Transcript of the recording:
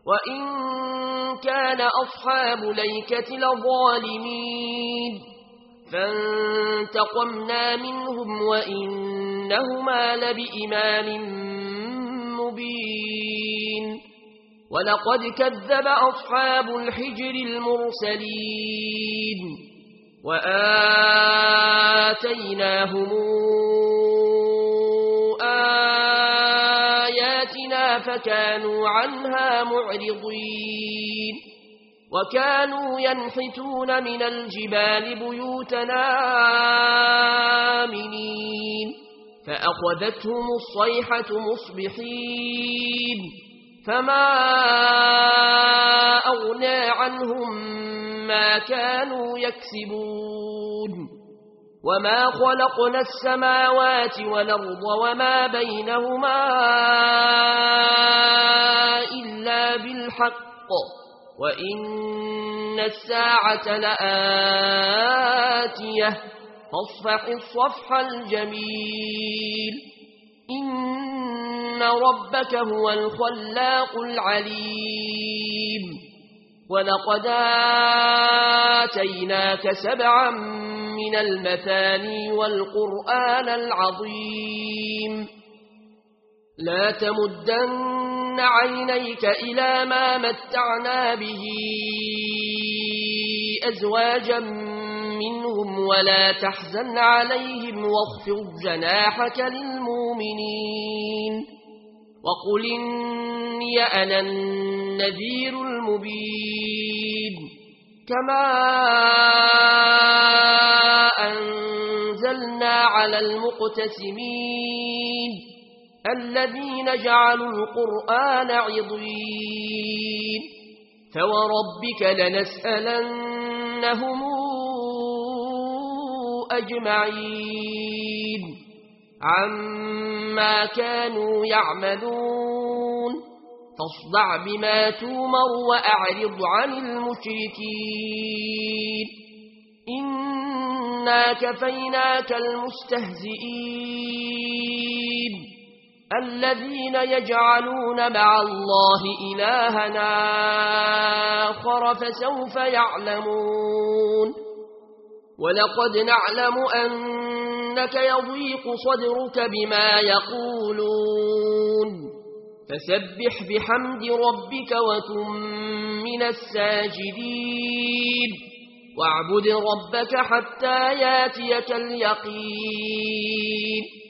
وإن كان أصحاب ليكة لظالمين فانتقمنا منهم وإنهما لبإمام مبين ولقد كذب أصحاب الحجر المرسلين وآتيناهم آياتنا فكانوا عنها معرضين وكانوا ينحتون من الجبال بيوتنا آمنين فأخذتهم الصيحة مصبحين فما أغنى عنهم ما كانوا يكسبون وما خلقنا السماوات والأرض وما بينهما إلا بالحق وإن الساعة لآتية فاصفح الصفح الجميل إن ربك هو الخلاق العليم ولقد آتيناك 7 من المثاني والقرآن العظيم لا تمدن عينيك إلى ما متعنا به أزواجا منهم ولا تحزن عليهم واخفض جناحك للمؤمنين وقل إني أنا النذير المبين كما أنزلنا على المقتسمين الذين جعلوا القرآن عضين فوربك لنسألنهم أجمعين عما كانوا يعملون فاصدع بما تومر وأعرض عن المشركين إنا كفيناك المستهزئين الذين يجعلون مع الله إلهنا آخر فسوف يعلمون ولقد نعلم أنك يضيق صدرك بما يقولون فسبح بحمد ربك وكن من الساجدين واعبد ربك حتى ياتيك اليقين